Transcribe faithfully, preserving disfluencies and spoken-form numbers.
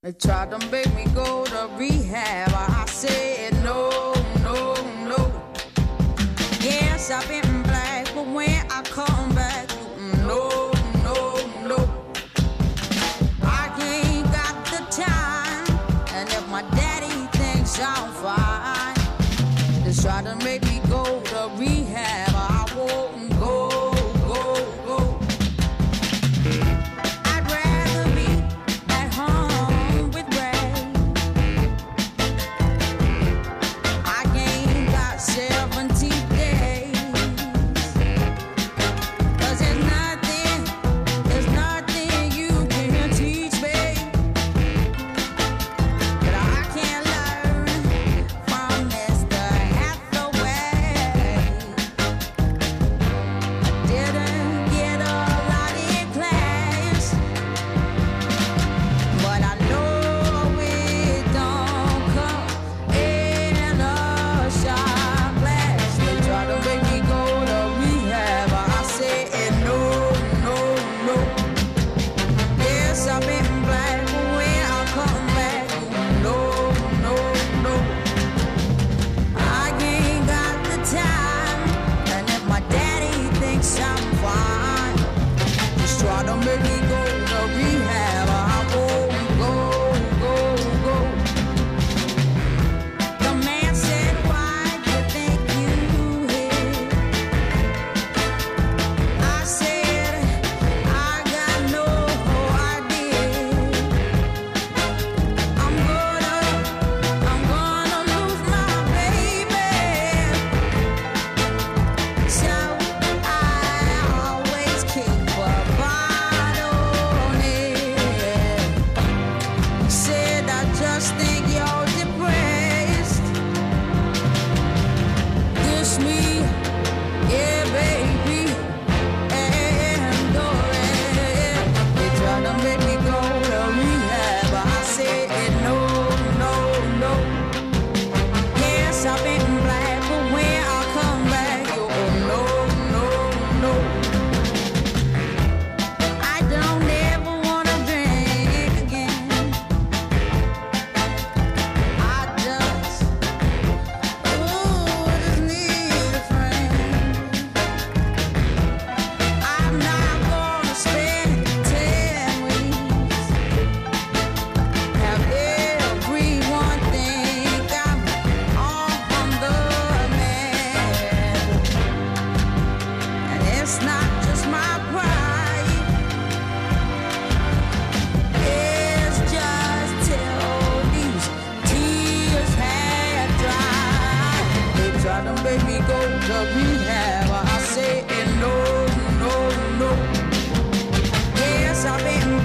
They tried to make me go to rehab. I said no, no, no. Yes, I've been black, but when I come back, no, no, no. I ain't got the time, and if my daddy thinks I'm fine, they try to make me go to rehab. I won't go. I've been